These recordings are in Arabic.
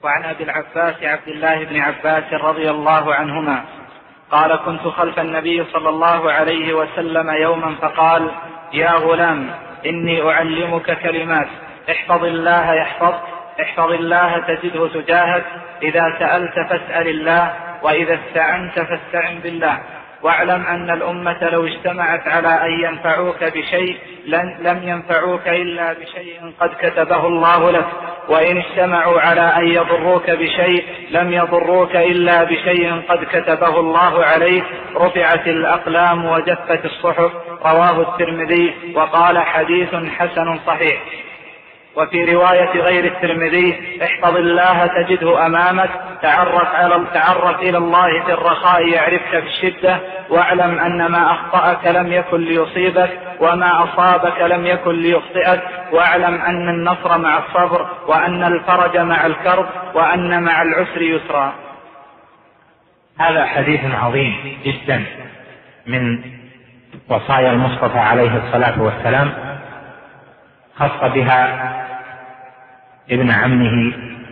وعن أبي العباس عبد الله بن عباس رضي الله عنهما قال: كنت خلف النبي صلى الله عليه وسلم يوما فقال: يا غلام، إني أعلمك كلمات، احفظ الله يحفظك، احفظ الله تجده تجاهك، إذا سألت فاسأل الله، وإذا استعنت فاستعن بالله، واعلم أن الأمة لو اجتمعت على أن ينفعوك بشيء لم ينفعوك إلا بشيء قد كتبه الله لك، وإن اجتمعوا على أن يضروك بشيء لم يضروك إلا بشيء قد كتبه الله عليك، رفعت الأقلام وجفت الصحف. رواه الترمذي وقال: حديث حسن صحيح. وفي رواية غير الترمذي: احفظ الله تجده أمامك، تعرف إلى الله في الرخاء يعرفك في الشدة، واعلم أن ما أخطأك لم يكن ليصيبك، وما أصابك لم يكن ليخطئك، واعلم أن النصر مع الصبر، وأن الفرج مع الكرب، وأن مع العسر يسرا. هذا حديث عظيم جدا من وصايا المصطفى عليه الصلاة والسلام، خص بها ابن عمه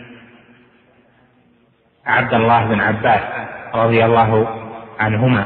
عبد الله بن عباس رضي الله عنهما.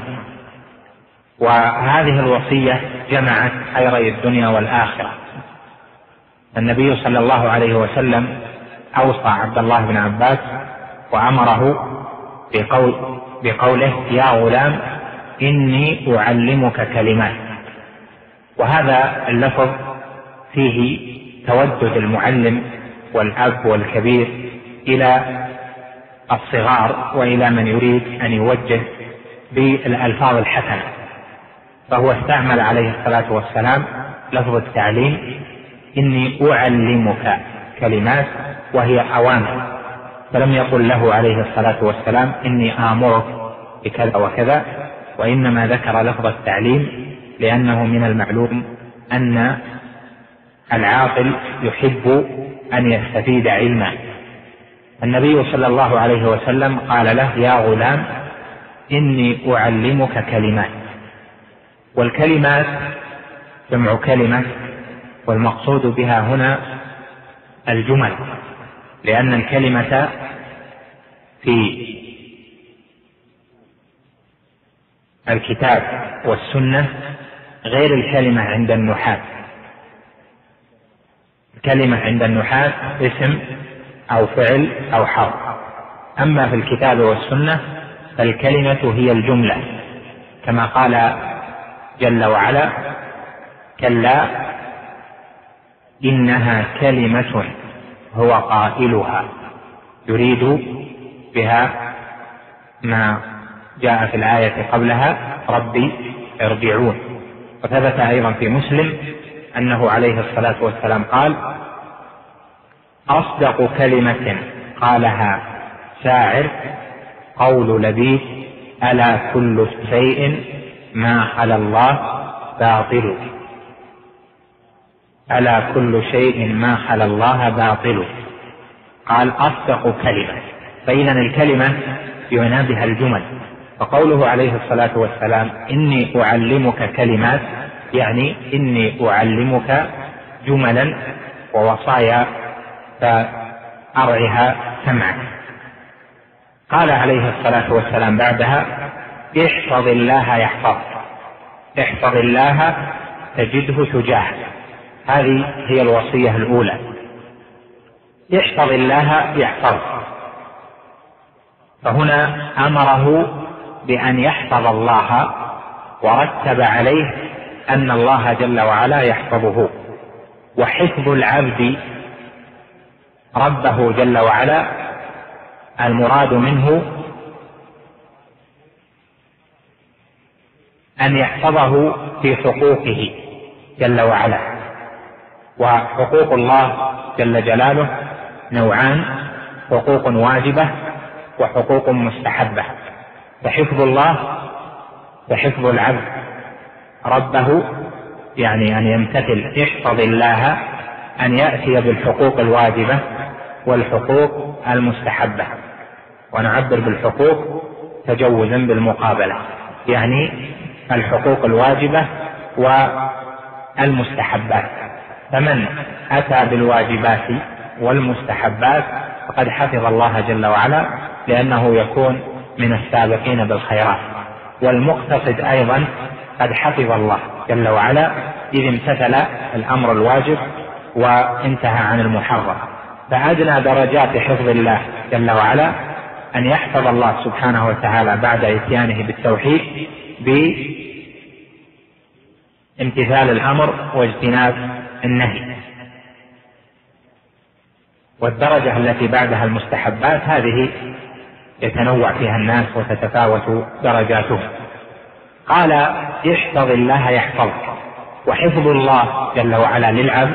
وهذه الوصية جمعت خيري الدنيا والآخرة. النبي صلى الله عليه وسلم أوصى عبد الله بن عباس وأمره بقوله: يا غلام، إني أعلمك كلمات. وهذا اللفظ فيه تودد المعلم والأب والكبير إلى الصغار وإلى من يريد أن يوجه بالألفاظ الحسنة، فهو استعمل عليه الصلاة والسلام لفظ التعليم: إني أعلمك كلمات، وهي أوامر، فلم يقل له عليه الصلاة والسلام: إني آمرك بكذا وكذا، وإنما ذكر لفظ التعليم لأنه من المعلوم أن العاقل يحب أن يستفيد علما. النبي صلى الله عليه وسلم قال له: يا غلام، إني أعلمك كلمات. والكلمات جمع كلمة، والمقصود بها هنا الجمل، لأن الكلمة في الكتاب والسنة غير الكلمة عند النحاة. الكلمة عند النحاة اسم أو فعل أو حرف، أما في الكتاب والسنة فالكلمة هي الجملة، كما قال جل وعلا: كلا إنها كلمة هو قائلها، يريد بها ما جاء في الآية قبلها: ربي ارجعون. وثبت أيضا في مسلم أنه عليه الصلاة والسلام قال: أصدق كلمة قالها شاعر قول لبيد: ألا كل شيء ما خلا الله باطل. ألا كل شيء ما خلا الله باطل. قال: أصدق كلمة. فإذا الكلمة يعنى بها الجمل. فقوله عليه الصلاة والسلام: إني أعلمك كلمات، يعني إني أعلمك جملا ووصايا فأرعها سمعك. قال عليه الصلاة والسلام بعدها: احفظ الله يحفظك، احفظ الله تجده تجاهك. هذه هي الوصية الأولى: احفظ الله يحفظك. فهنا أمره بأن يحفظ الله، ورتب عليه أن الله جل وعلا يحفظه. وحفظ العبد ربه جل وعلا المراد منه أن يحفظه في حقوقه جل وعلا. وحقوق الله جل جلاله نوعان: حقوق واجبة وحقوق مستحبة. فحفظ الله وحفظ العبد ربه يعني أن يمتثل احفظ الله، أن يأتي بالحقوق الواجبة والحقوق المستحبة. ونعبر بالحقوق تجوزا بالمقابلة، يعني الحقوق الواجبة والمستحبات. فمن أتى بالواجبات والمستحبات فقد حفظ الله جل وعلا، لأنه يكون من السابقين بالخيرات. والمقتصد أيضا قد حفظ الله جل وعلا إذ امتثل الأمر الواجب وانتهى عن المحرم. فأدنى درجات حفظ الله جل وعلا أن يحفظ الله سبحانه وتعالى بعد إتيانه بالتوحيد بامتثال الأمر واجتناب النهي. والدرجة التي بعدها المستحبات هذه يتنوع فيها الناس وتتفاوت درجاتهم. قال احفظ الله يحفظك. وحفظ الله جل وعلا للعبد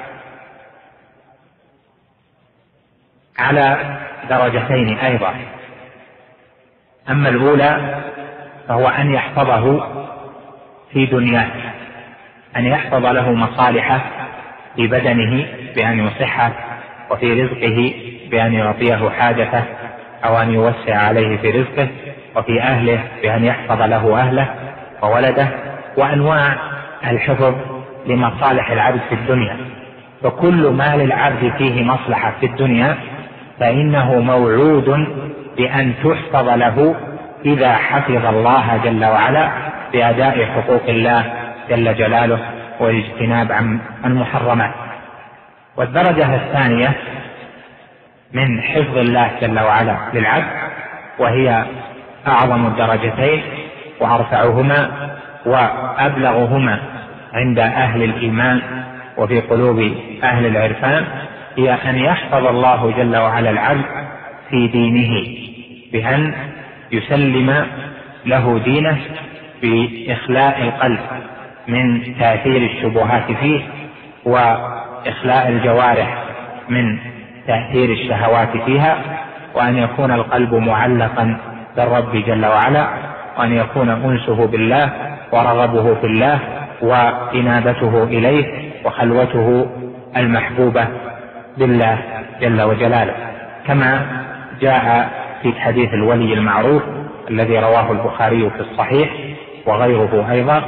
على درجتين أيضا. أما الأولى فهو أن يحفظه في دنياه، أن يحفظ له مصالحه في بدنه بأن يصحه، وفي رزقه بأن يعطيه حاجته أو أن يوسع عليه في رزقه، وفي أهله بأن يحفظ له أهله وولده، وأنواع الحفظ لمصالح العبد في الدنيا. فكل ما للعبد فيه مصلحة في الدنيا فإنه موعود بأن تحفظ له إذا حفظ الله جل وعلا بأداء حقوق الله جل جلاله والاجتناب عن المحرمات. والدرجة الثانية من حفظ الله جل وعلا للعبد، وهي أعظم الدرجتين وأرفعهما وأبلغهما عند أهل الإيمان وفي قلوب أهل العرفان، هي أن يحفظ الله جل وعلا العبد في دينه بأن يسلم له دينه بإخلاء القلب من تأثير الشبهات فيه، وإخلاء الجوارح من تأثير الشهوات فيها، وأن يكون القلب معلقا بالرب جل وعلا، وأن يكون أنسه بالله ورغبه في الله وإنابته إليه وخلوته المحبوبة بالله جل وجلاله، كما جاء في حديث الولي المعروف الذي رواه البخاري في الصحيح وغيره أيضا.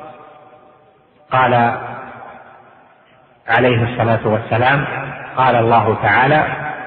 قال عليه الصلاة والسلام: قال الله تعالى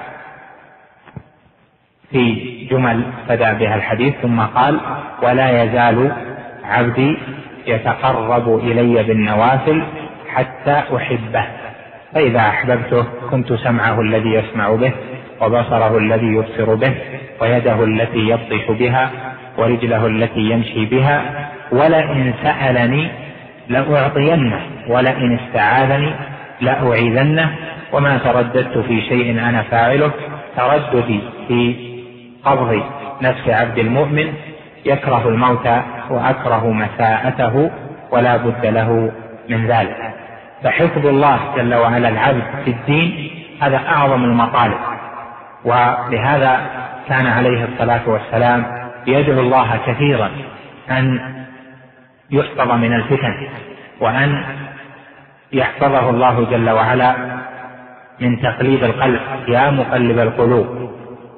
في جمل بدأ بها الحديث ثم قال: ولا يزال عبدي يتقرب إلي بالنوافل حتى أحبه، فإذا أحببته كنت سمعه الذي يسمع به، وبصره الذي يبصر به، ويده التي يبطش بها، ورجله التي يمشي بها، ولئن سألني لأعطينه، ولئن استعاذني لأعيذنه، وما ترددت في شيء أنا فاعله ترددي في قبض نفس عبد المؤمن، يكره الموت وأكره مساءته ولا بد له من ذلك. فحفظ الله جل وعلا العبد في الدين هذا أعظم المطالب، ولهذا كان عليه الصلاة والسلام يدعو الله كثيرا أن يحفظ من الفتن، وأن يحفظه الله جل وعلا من تقليب القلب. يا مقلب القلوب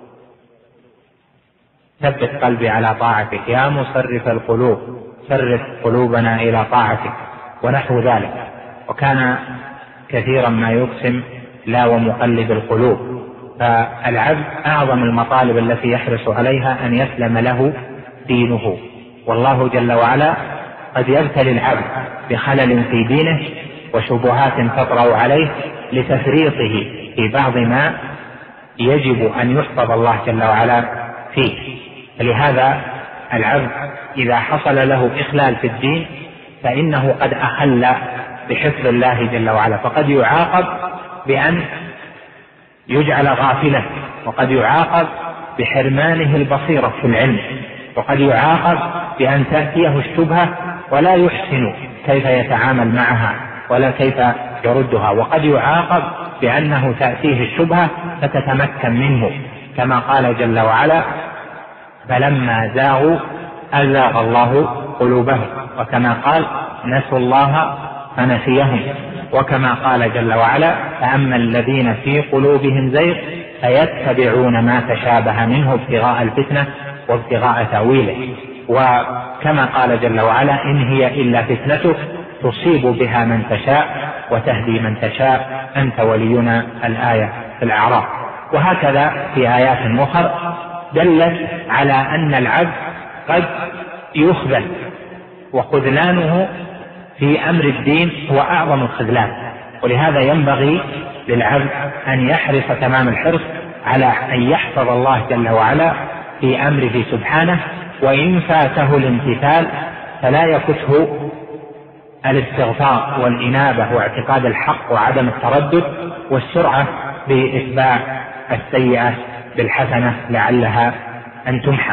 ثبت قلبي على طاعتك، يا مصرف القلوب صرف قلوبنا إلى طاعتك، ونحو ذلك. وكان كثيرا ما يقسم: لا ومقلب القلوب. فالعبد أعظم المطالب التي يحرص عليها أن يسلم له دينه، والله جل وعلا قد يبتلي العبد بخلل في دينه وشبهات تطرأ عليه لتفريطه في بعض ما يجب أن يحفظ الله جل وعلا فيه. فلهذا العبد إذا حصل له إخلال في الدين فإنه قد أخل بحفظ الله جل وعلا، فقد يعاقب بأن يجعل غافلا، وقد يعاقب بحرمانه البصيرة في العلم، وقد يعاقب بأن تأتيه الشبهة ولا يحسن كيف يتعامل معها ولا كيف يردها، وقد يعاقب بأنه تأتيه الشبهة فتتمكن منه، كما قال جل وعلا: فلما زاغوا أزاغ الله قلوبهم، وكما قال: نسوا الله فنسيهم، وكما قال جل وعلا: فأما الذين في قلوبهم زيغ فيتبعون ما تشابه منه ابتغاء الفتنة وابتغاء تأويله، وكما قال جل وعلا: إن هي إلا فتنتك تصيب بها من تشاء وتهدي من تشاء أنت ولينا، الآية في الأعراف. وهكذا في آيات أخرى دلت على أن العبد قد يخذل، وخذلانه في أمر الدين هو أعظم الخذلان. ولهذا ينبغي للعبد أن يحرص تمام الحرص على أن يحفظ الله جل وعلا في أمره سبحانه، وإن فاته الامتثال فلا يفته الاستغفار والإنابة واعتقاد الحق وعدم التردد والسرعة بإتباع السيئة بالحسنة لعلها أن تمحى.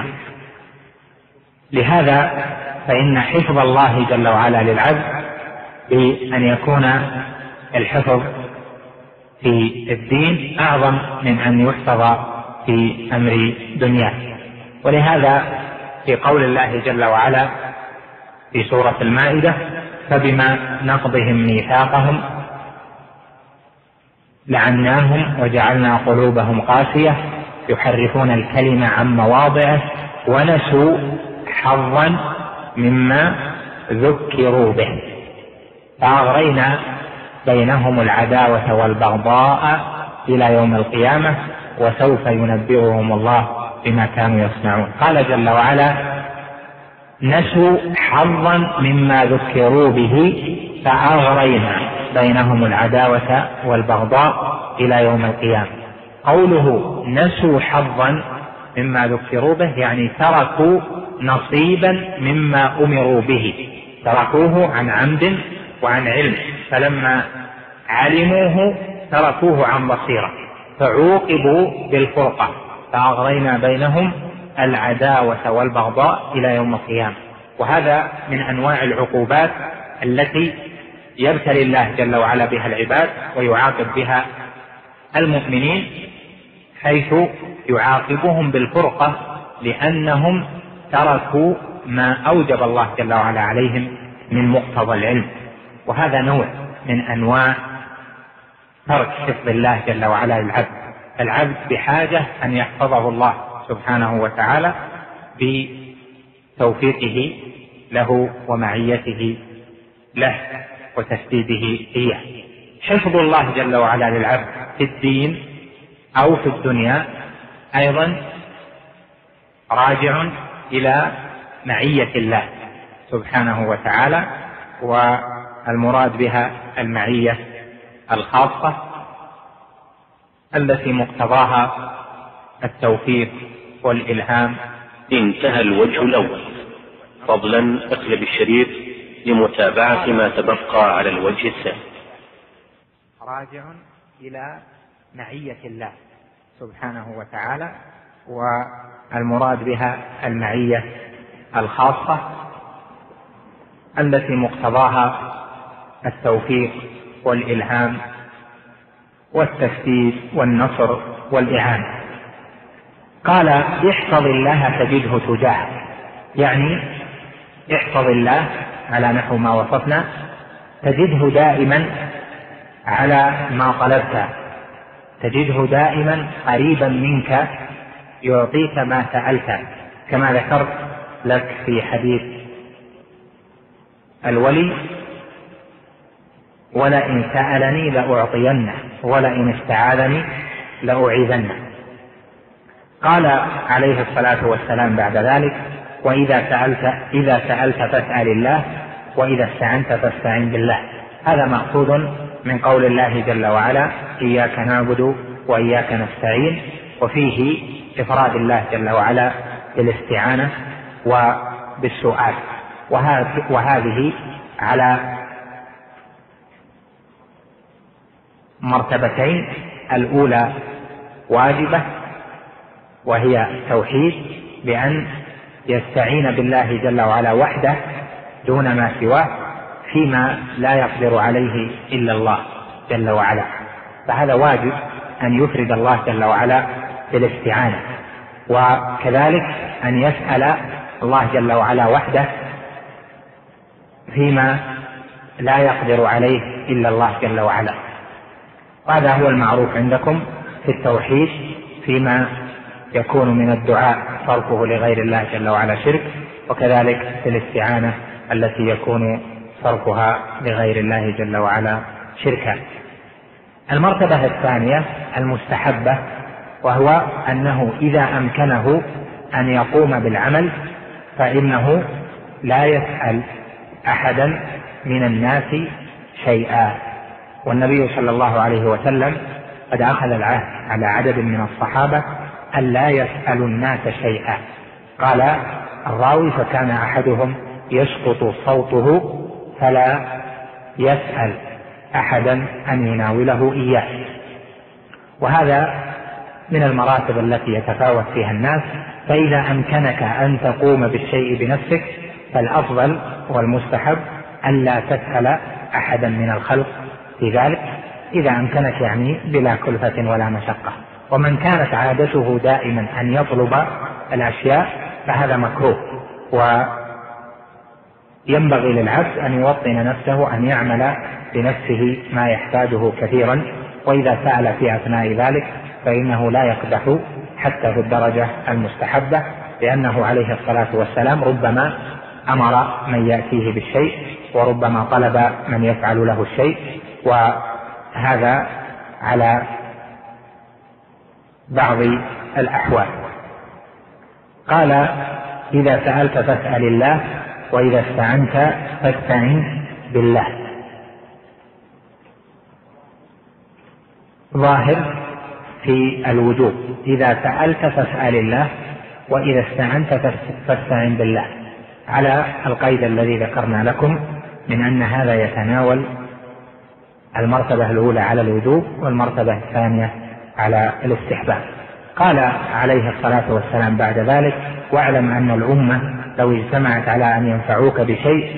لهذا فإن حفظ الله جل وعلا للعبد بأن يكون الحفظ في الدين أعظم من أن يحفظ في أمر دنياه. ولهذا في قول الله جل وعلا في سورة المائدة: فبما نقضهم ميثاقهم لعناهم وجعلنا قلوبهم قاسية يحرفون الكلم عن مواضعه ونسوا حظا مما ذكروا به فأغرينا بينهم العداوة والبغضاء إلى يوم القيامة وسوف ينبئهم الله بما كانوا يصنعون. قال جل وعلا: نسوا حظا مما ذكروا به فأغرينا بينهم العداوة والبغضاء إلى يوم القيامة. قوله نسوا حظا مما ذكروا به يعني تركوا نصيبا مما أمروا به، تركوه عن عمد وعن علم، فلما علموه تركوه عن بصيرة فعوقبوا بالفرقة فأغرينا بينهم العداوة والبغضاء إلى يوم القيامة. وهذا من أنواع العقوبات التي يبتلي الله جل وعلا بها العباد ويعاقب بها المؤمنين، حيث يعاقبهم بالفرقة لأنهم تركوا ما أوجب الله جل وعلا عليهم من مقتضى العلم. وهذا نوع من أنواع ترك حفظ الله جل وعلا للعبد. العبد بحاجة أن يحفظه الله سبحانه وتعالى بتوفيقه له ومعيته له وتسديده إياه. حفظ الله جل وعلا للعبد في الدين أو في الدنيا أيضا راجع إلى معية الله سبحانه وتعالى، والمراد بها المعية الخاصة التي مقتضاها التوفيق والإلهام. انتهى الوجه الأول. فضلا اقلب الشريط لمتابعة ما تبقى على الوجه الثاني. راجع إلى معية الله سبحانه وتعالى، والمراد بها المعية الخاصة التي مقتضاها التوفيق والإلهام والتسديد والنصر والإعانة. قال: احفظ الله تجده تجاهك، يعني احفظ الله على نحو ما وصفنا، تجده دائما على ما طلبت، تجده دائما قريبا منك يعطيك ما سألت، كما ذكرت لك في حديث الولي: ولئن سألني لأعطينه ولئن استعاذني لأعيذنه. قال عليه الصلاة والسلام بعد ذلك: إذا سألت فاسأل الله وإذا استعنت فاستعن بالله. هذا مأخوذ من قول الله جل وعلا: إياك نعبد وإياك نستعين، وفيه إفراد الله جل وعلا بالاستعانة وبالسؤال. وهذه على مرتبتين: الأولى واجبة وهي توحيد، بأن يستعين بالله جل وعلا وحده دون ما سواه فيما لا يقدر عليه إلا الله جل وعلا، فهذا واجب أن يفرد الله جل وعلا بالاستعانة. وكذلك أن يسأل الله جل وعلا وحده فيما لا يقدر عليه إلا الله جل وعلا. وهذا هو المعروف عندكم في التوحيد، فيما يكون من الدعاء صرفه لغير الله جل وعلا شرك، وكذلك في الاستعانة التي يكون صرفها لغير الله جل وعلا شركا. المرتبة الثانية المستحبة وهو أنه إذا أمكنه أن يقوم بالعمل فإنه لا يسأل أحدا من الناس شيئا. والنبي صلى الله عليه وسلم قد أخذ العهد على عدد من الصحابة أن لا يسألوا الناس شيئا. قال الراوي: فكان أحدهم يسقط صوته فلا يسأل أحدا أن يناوله إياه. وهذا من المراتب التي يتفاوت فيها الناس. فإذا أمكنك أن تقوم بالشيء بنفسك فالأفضل والمستحب أن لا تسأل أحدا من الخلق في ذلك، إذا أمكنك يعني بلا كلفة ولا مشقة. ومن كانت عادته دائما أن يطلب الأشياء فهذا مكروه، وينبغي للعبد أن يوطن نفسه أن يعمل بنفسه ما يحتاجه كثيرا، وإذا سأل في أثناء ذلك فإنه لا يقدح حتى في الدرجة المستحبة، لأنه عليه الصلاة والسلام ربما أمر من يأتيه بالشيء وربما طلب من يفعل له الشيء، وهذا على بعض الأحوال. قال: إذا سألت فاسأل الله، وإذا استعنت فاستعن بالله. ظاهر في الوجوب: إذا سألت فاسأل الله، وإذا استعنت فاستعن بالله، على القيد الذي ذكرنا لكم من أن هذا يتناول المرتبة الأولى على الوجوب والمرتبة الثانية على الاستحباب. قال عليه الصلاة والسلام بعد ذلك: واعلم أن الأمة لو اجتمعت على أن ينفعوك بشيء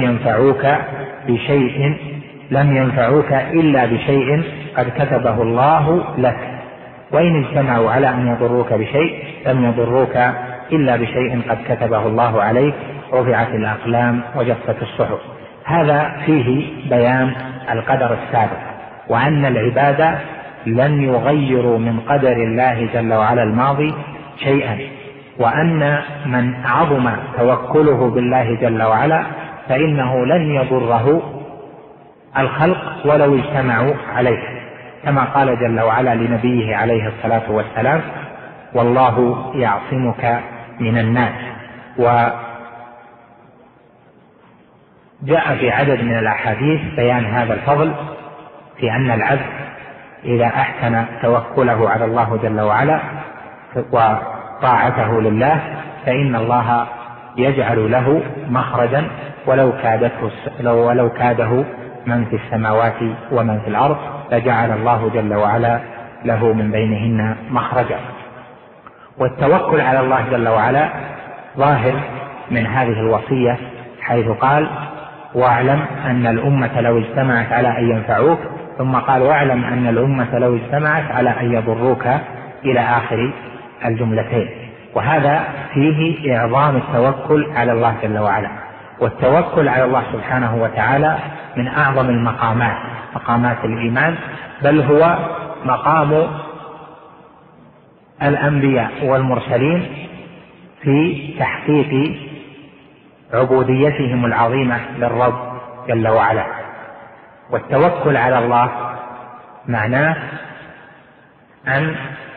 لم ينفعوك إلا بشيء قد كتبه الله لك، وإن اجتمعوا على أن يضروك بشيء لم يضروك إلا بشيء قد كتبه الله عليك، رفعت الأقلام وجفت الصحف. هذا فيه بيان القدر السابق، وأن العباد لن يغيروا من قدر الله جل وعلا الماضي شيئا، وأن من عظم توكله بالله جل وعلا فإنه لن يضره الخلق ولو اجتمعوا عليه، كما قال جل وعلا لنبيه عليه الصلاة والسلام: والله يعصمك من الناس. وجاء في عدد من الأحاديث بيان هذا الفضل، في أن العبد إذا أحسن توكله على الله جل وعلا وطاعته لله فإن الله يجعل له مخرجا ولو كاده من في السماوات ومن في الأرض لجعل الله جل وعلا له من بينهن مخرجا. والتوكل على الله جل وعلا ظاهر من هذه الوصية، حيث قال: واعلم أن الأمة لو اجتمعت على أن ينفعوك، ثم قال: واعلم أن الأمة لو اجتمعت على أن يضروك، إلى آخر الجملتين. وهذا فيه إعظام التوكل على الله جل وعلا. والتوكل على الله سبحانه وتعالى من أعظم مقامات الإيمان، بل هو مقام الأنبياء والمرسلين في تحقيق عبوديتهم العظيمة للرب جل وعلا. والتوكل على الله معناه أن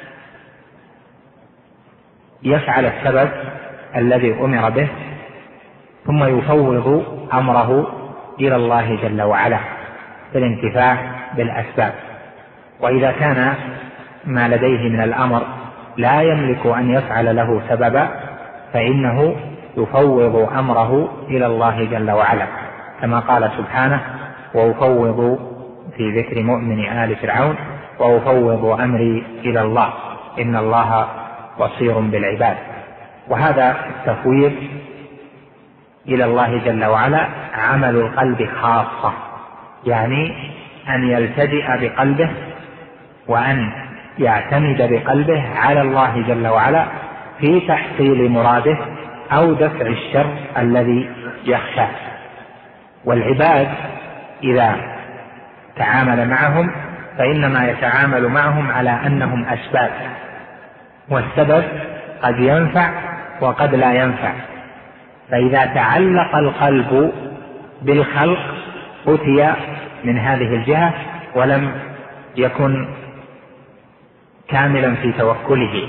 يفعل السبب الذي أمر به ثم يفوض أمره إلى الله جل وعلا بالانتفاع بالأسباب. وإذا كان ما لديه من الأمر لا يملك أن يفعل له سببا فإنه يفوض أمره إلى الله جل وعلا، كما قال سبحانه: وأفوض في ذكر مؤمن آل فرعون وأفوض أمري إلى الله إن الله بصير بالعباد. وهذا التفويض إلى الله جل وعلا عمل القلب خاصة، يعني أن يلتجئ بقلبه وأن يعتمد بقلبه على الله جل وعلا في تحصيل مراده أو دفع الشر الذي يخشاه. والعباد إذا تعامل معهم فإنما يتعامل معهم على أنهم أسباب، والسبب قد ينفع وقد لا ينفع. فإذا تعلق القلب بالخلق أتي من هذه الجهة ولم يكن كاملا في توكله.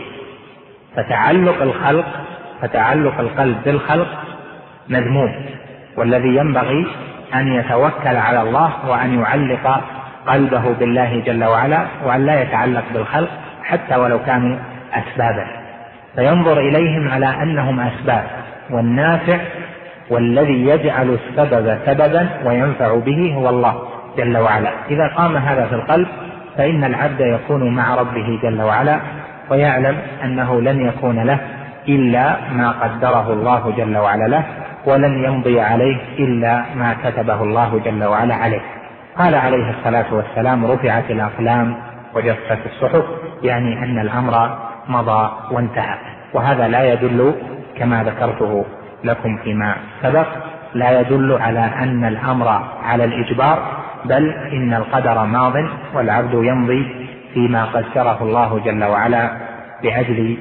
فتعلق القلب بالخلق مذموم، والذي ينبغي أن يتوكل على الله وأن يعلق قلبه بالله جل وعلا، وأن لا يتعلق بالخلق حتى ولو كانوا أسبابا، فينظر إليهم على أنهم أسباب، والنافع والذي يجعل السبب سببا وينفع به هو الله جل وعلا. إذا قام هذا في القلب فإن العبد يكون مع ربه جل وعلا، ويعلم أنه لن يكون له إلا ما قدره الله جل وعلا له، ولن يمضي عليه إلا ما كتبه الله جل وعلا عليه. قال عليه الصلاة والسلام: رفعت الأقلام وجفت الصحف، يعني أن الأمر مضى وانتهى. وهذا لا يدل كما ذكرته لكم فيما سبق، لا يدل على أن الأمر على الإجبار، بل إن القدر ماض والعبد يمضي فيما قدره الله جل وعلا لأجل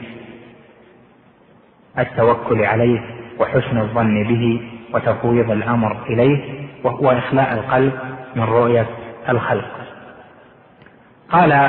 التوكل عليه وحسن الظن به وتفويض الأمر إليه، وهو إخلاء القلب من رؤية الخلق. قال: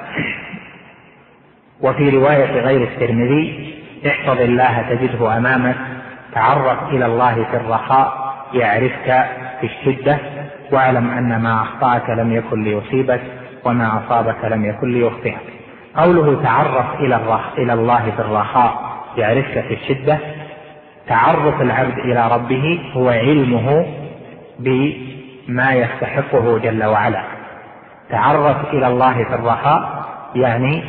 وفي رواية غير الترمذي: احفظ الله تجده أمامك، تعرف إلى الله في الرخاء يعرفك في الشدة، واعلم أن ما أخطأك لم يكن ليصيبك وما أصابك لم يكن ليخطئك. قوله تعرف إلى الله في الرخاء يعرفك في الشدة، تعرف العبد إلى ربه هو علمه بما يستحقه جل وعلا. تعرف إلى الله في الرخاء يعني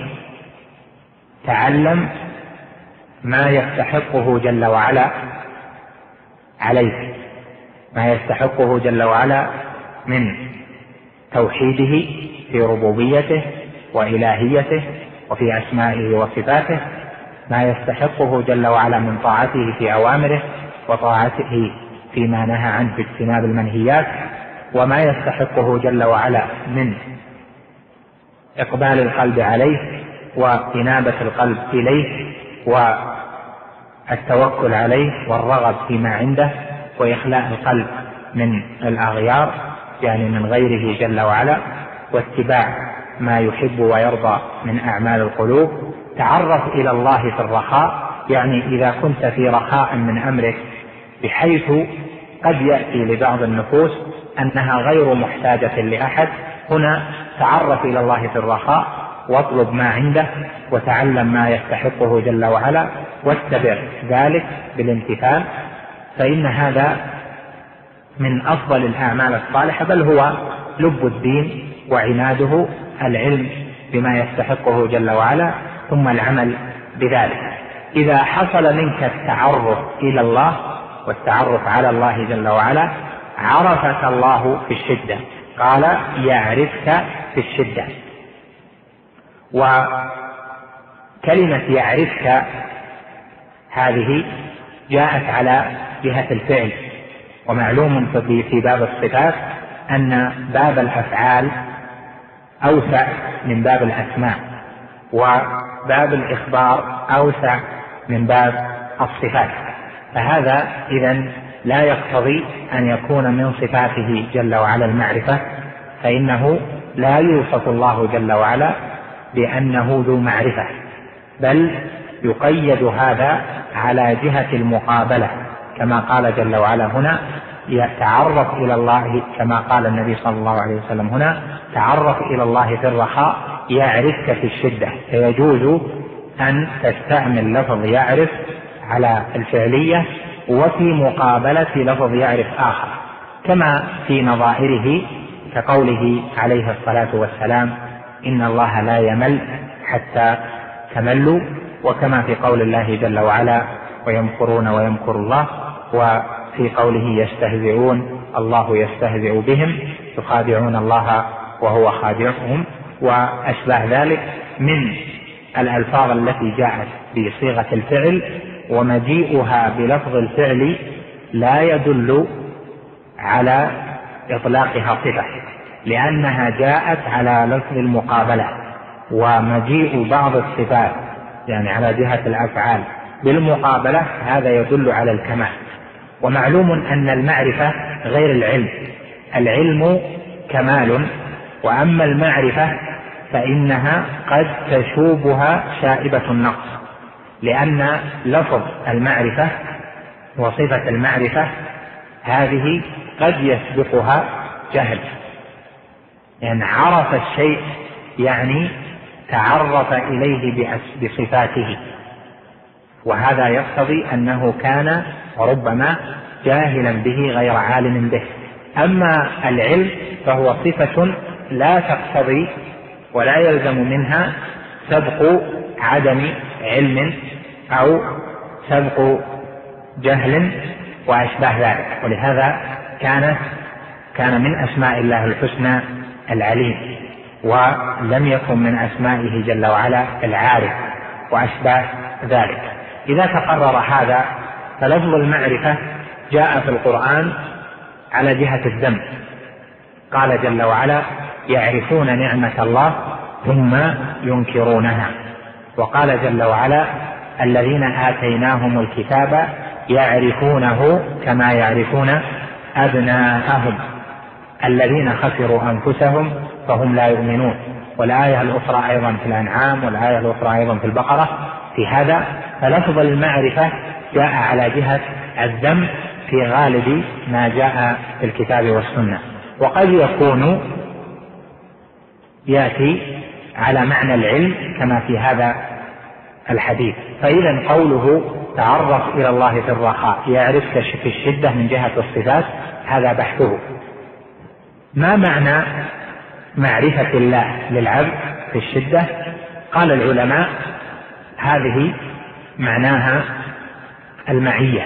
تعلم ما يستحقه جل وعلا عليك، ما يستحقه جل وعلا من توحيده في ربوبيته وإلهيته وفي أسمائه وصفاته، ما يستحقه جل وعلا من طاعته في أوامره وطاعته فيما نهى عنه في اجتناب المنهيات، وما يستحقه جل وعلا من إقبال القلب عليه وإنابة القلب إليه والتوكل عليه والرغب فيما عنده وإخلاء القلب من الأغيار يعني من غيره جل وعلا، واتباع ما يحب ويرضى من أعمال القلوب. تعرف إلى الله في الرخاء يعني إذا كنت في رخاء من أمرك بحيث قد يأتي لبعض النفوس أنها غير محتاجة لأحد، هنا تعرف إلى الله في الرخاء واطلب ما عنده وتعلم ما يستحقه جل وعلا واتبع ذلك بالامتثال، فإن هذا من أفضل الأعمال الصالحة، بل هو لب الدين وعناده، العلم بما يستحقه جل وعلا ثم العمل بذلك. إذا حصل منك التعرف إلى الله والتعرف على الله جل وعلا عرفك الله في الشدة، قال يعرفك في الشدة. وكلمة يعرفك هذه جاءت على جهة الفعل، ومعلوم في باب الصفات أن باب الأفعال أوسع من باب الأسماء، وباب الإخبار أوسع من باب الصفات، فهذا إذن لا يقتضي أن يكون من صفاته جل وعلا المعرفة، فإنه لا يوصف الله جل وعلا بأنه ذو معرفة، بل يقيد هذا على جهة المقابلة، كما قال جل وعلا هنا يتعرف إلى الله، كما قال النبي صلى الله عليه وسلم هنا تعرف إلى الله في الرخاء يعرفك في الشدة، فيجوز أن تستعمل لفظ يعرف على الفعلية وفي مقابلة لفظ يعرف آخر، كما في نظائره كقوله عليه الصلاة والسلام إن الله لا يمل حتى تملوا، وكما في قول الله جل وعلا ويمكرون ويمكر الله، وفي قوله يستهزئون الله يستهزئ بهم يخادعون الله وهو خادعهم، وأشباه ذلك من الألفاظ التي جاءت بصيغة الفعل، ومجيئها بلفظ الفعل لا يدل على إطلاقها صفة، لأنها جاءت على لفظ المقابلة، ومجيء بعض الصفات يعني على جهة الأفعال بالمقابلة هذا يدل على الكمال. ومعلوم أن المعرفة غير العلم، العلم كمال، وأما المعرفة فإنها قد تشوبها شائبة النقص، لأن لفظ المعرفة وصفة المعرفة هذه قد يسبقها جهل، يعني عرف الشيء يعني تعرف إليه بصفاته، وهذا يقتضي أنه كان ربما جاهلا به غير عالم به. أما العلم فهو صفة لا تقتضي ولا يلزم منها سبق عدم علم أو سبق جهل وأشباه ذلك، ولهذا كان من أسماء الله الحسنى العليم، ولم يكن من أسمائه جل وعلا العارف وأشباه ذلك. إذا تقرر هذا فلفظ المعرفة جاء في القرآن على جهة الذم، قال جل وعلا: يعرفون نعمة الله ثم ينكرونها. وقال جل وعلا: الذين آتيناهم الكتاب يعرفونه كما يعرفون أبناءهم الذين خسروا أنفسهم فهم لا يؤمنون. والآية الأخرى أيضا في الأنعام، والآية الأخرى أيضا في البقرة في هذا. فلفظ المعرفة جاء على جهة الذم في غالب ما جاء في الكتاب والسنة، وقد يكون يأتي على معنى العلم كما في هذا الحديث. فإذا قوله تعرف إلى الله في الرخاء يعرفك في الشدة من جهة الصفات، هذا بحثه. ما معنى معرفة الله للعبد في الشدة؟ قال العلماء: هذه معناها المعية،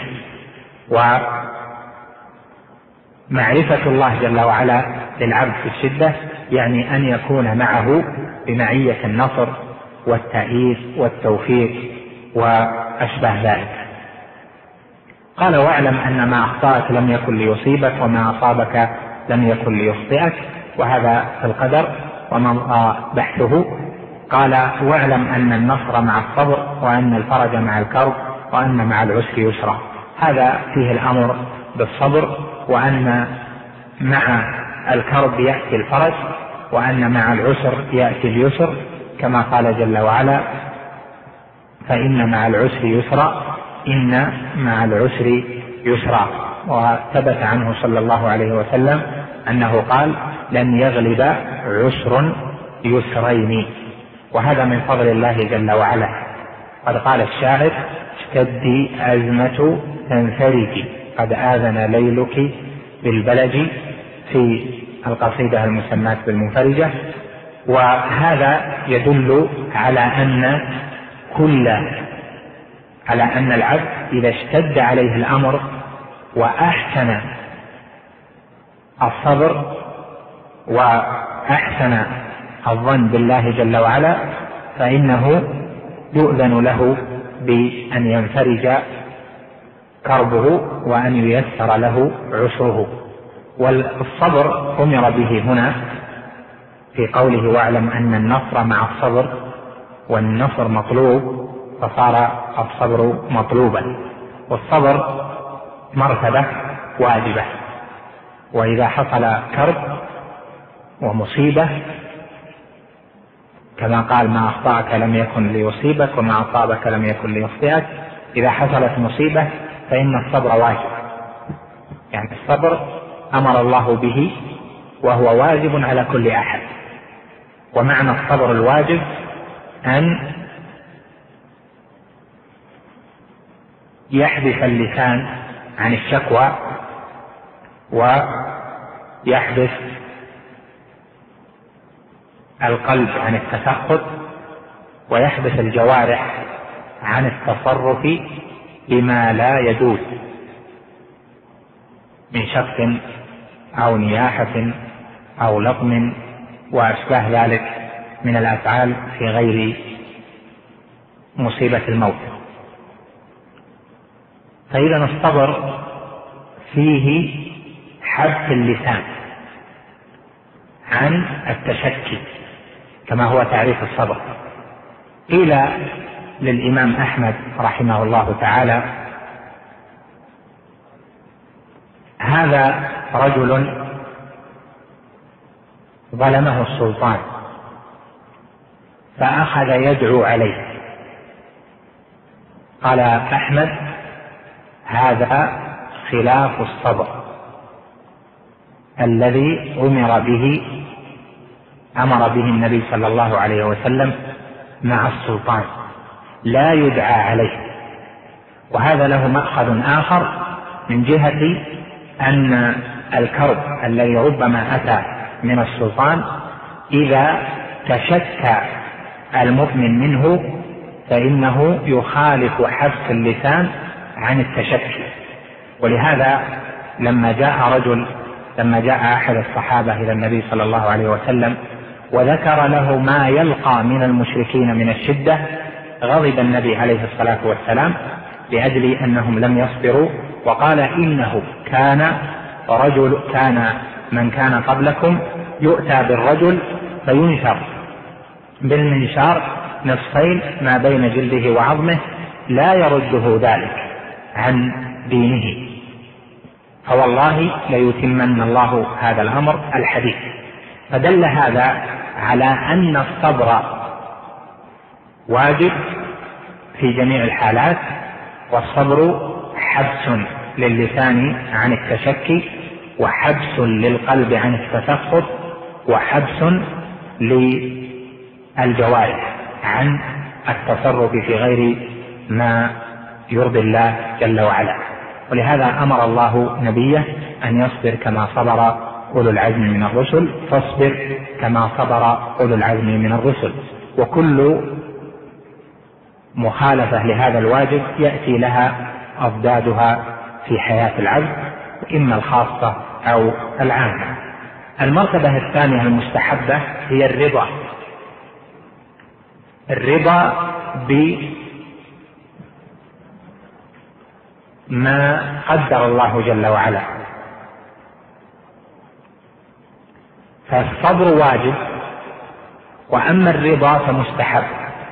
ومعرفة الله جل وعلا للعبد في الشدة يعني أن يكون معه بمعية النصر والتأييد والتوفيق وأشباه ذلك. قال: واعلم أن ما أخطأك لم يكن ليصيبك وما أصابك لم يكن ليخطئك. وهذا في القدر ومضى بحثه. قال: واعلم أن النصر مع الصبر، وأن الفرج مع الكرب، وأن مع العسر يسرا. هذا فيه الأمر بالصبر، وأن مع الكرب يأتي الفرج، وأن مع العسر يأتي اليسر، كما قال جل وعلا: فإن مع العسر يسرا، إن مع العسر يسرا. وثبت عنه صلى الله عليه وسلم أنه قال: لن يغلب عسر يسرين. وهذا من فضل الله جل وعلا. قد قال الشاعر: اشتدي أزمة تنفرجي، قد آذن ليلك بالبلج، في القصيدة المسماة بالمنفرجة. وهذا يدل على أن العبد إذا اشتد عليه الأمر وأحسن الصبر وأحسن الظن بالله جل وعلا، فإنه يؤذن له بأن ينفرج كربه وأن ييسر له عسره. والصبر أمر به هنا في قوله: واعلم أن النصر مع الصبر، والنصر مطلوب فصار الصبر مطلوبا. والصبر مرتبة واجبة، وإذا حصل كرب ومصيبة كما قال: ما أخطأك لم يكن ليصيبك وما أصابك لم يكن ليخطئك. إذا حصلت مصيبة فإن الصبر واجب، يعني الصبر أمر الله به وهو واجب على كل أحد. ومعنى الصبر الواجب أن يحبس اللسان عن الشكوى، ويحبس القلب عن التسخط، ويحبس الجوارح عن التصرف بما لا يجوز من شق أو نياحة أو لطم وأشباه ذلك من الأفعال في غير مصيبة الموت. فإذا الصبر فيه حبس اللسان عن التشكي كما هو تعريف الصبر. قيل للإمام أحمد رحمه الله تعالى: هذا رجل ظلمه السلطان فأخذ يدعو عليه. قال أحمد: هذا خلاف الصبر الذي أمر به النبي صلى الله عليه وسلم مع السلطان، لا يدعى عليه. وهذا له مأخذ آخر من جهة أن الكرب الذي ربما أتى من السلطان إذا تشكى المؤمن منه فإنه يخالف حبس اللسان عن التشكي. ولهذا لما جاء أحد الصحابة إلى النبي صلى الله عليه وسلم وذكر له ما يلقى من المشركين من الشدة، غضب النبي عليه الصلاة والسلام لأجل أنهم لم يصبروا، وقال: إنه كان من كان قبلكم يؤتى بالرجل فينشر بالمنشار نصفين ما بين جلده وعظمه لا يرده ذلك عن دينه، فوالله ليتمن الله هذا الأمر الحديث. فدل هذا على أن الصبر واجب في جميع الحالات، والصبر حبس للسان عن التشكي، وحبس للقلب عن التسخط، وحبس للجوارح عن التصرف في غير ما يرضي الله جل وعلا. ولهذا أمر الله نبيه أن يصبر كما صبر أولو العزم من الرسل، فاصبر كما صبر أولو العزم من الرسل. وكل مخالفة لهذا الواجب يأتي لها أضدادها في حياة العبد، إما الخاصة أو العامة. المرتبة الثانية المستحبة هي الرضا بما قدر الله جل وعلا. فالصبر واجب، وأما الرضا فمستحب.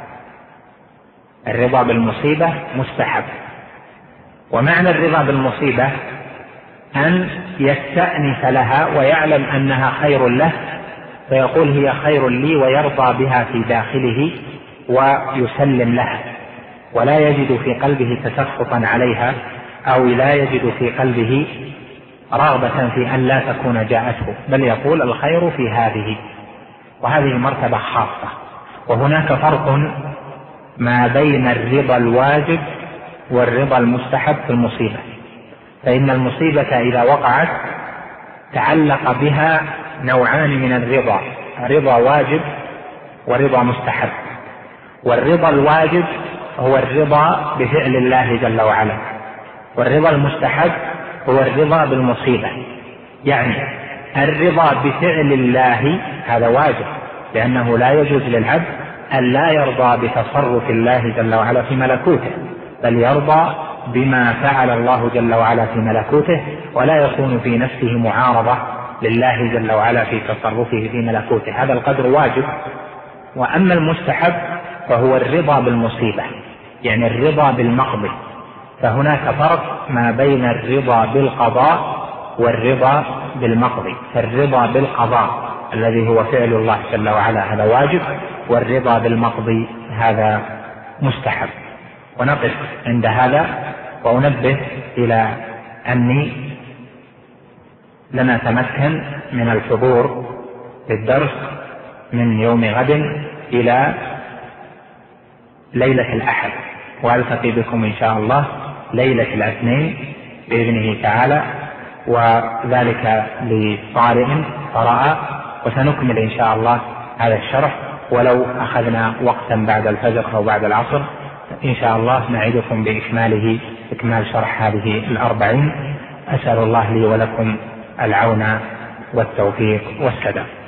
الرضا بالمصيبة مستحب. ومعنى الرضا بالمصيبة أن يستأنف لها ويعلم أنها خير له فيقول هي خير لي، ويرضى بها في داخله ويسلم لها، ولا يجد في قلبه تسخطا عليها، أو لا يجد في قلبه رغبة في أن لا تكون جاءته، بل يقول الخير في هذه. وهذه مرتبة خاصة. وهناك فرق ما بين الرضا الواجب والرضا المستحب في المصيبة. فإن المصيبة إذا وقعت تعلق بها نوعان من الرضا: رضا واجب ورضا مستحب. والرضا الواجب هو الرضا بفعل الله جل وعلا، والرضا المستحب هو الرضا بالمصيبة. يعني الرضا بفعل الله هذا واجب، لأنه لا يجوز للعبد أن لا يرضى بتصرف الله جل وعلا في ملكوته، بل يرضى بما فعل الله جل وعلا في ملكوته، ولا يكون في نفسه معارضة لله جل وعلا في تصرفه في ملكوته. هذا القدر واجب. وأما المستحب فهو الرضا بالمصيبة، يعني الرضا بالمقضي. فهناك فرق ما بين الرضا بالقضاء والرضا بالمقضي. فالرضا بالقضاء الذي هو فعل الله جل وعلا هذا واجب، والرضا بالمقضي هذا مستحب. ونقف عند هذا، وأنبه إلى أني لن أتمكن من الحضور للدرس من يوم غد إلى ليلة الأحد، وألتقي بكم إن شاء الله ليلة الاثنين بإذنه تعالى، وذلك لطارئ قرأ. وسنكمل إن شاء الله هذا الشرح، ولو أخذنا وقتا بعد الفجر أو بعد العصر إن شاء الله نعدكم بإكماله، إكمال شرح هذه 40. أسأل الله لي ولكم العون والتوفيق والسداد.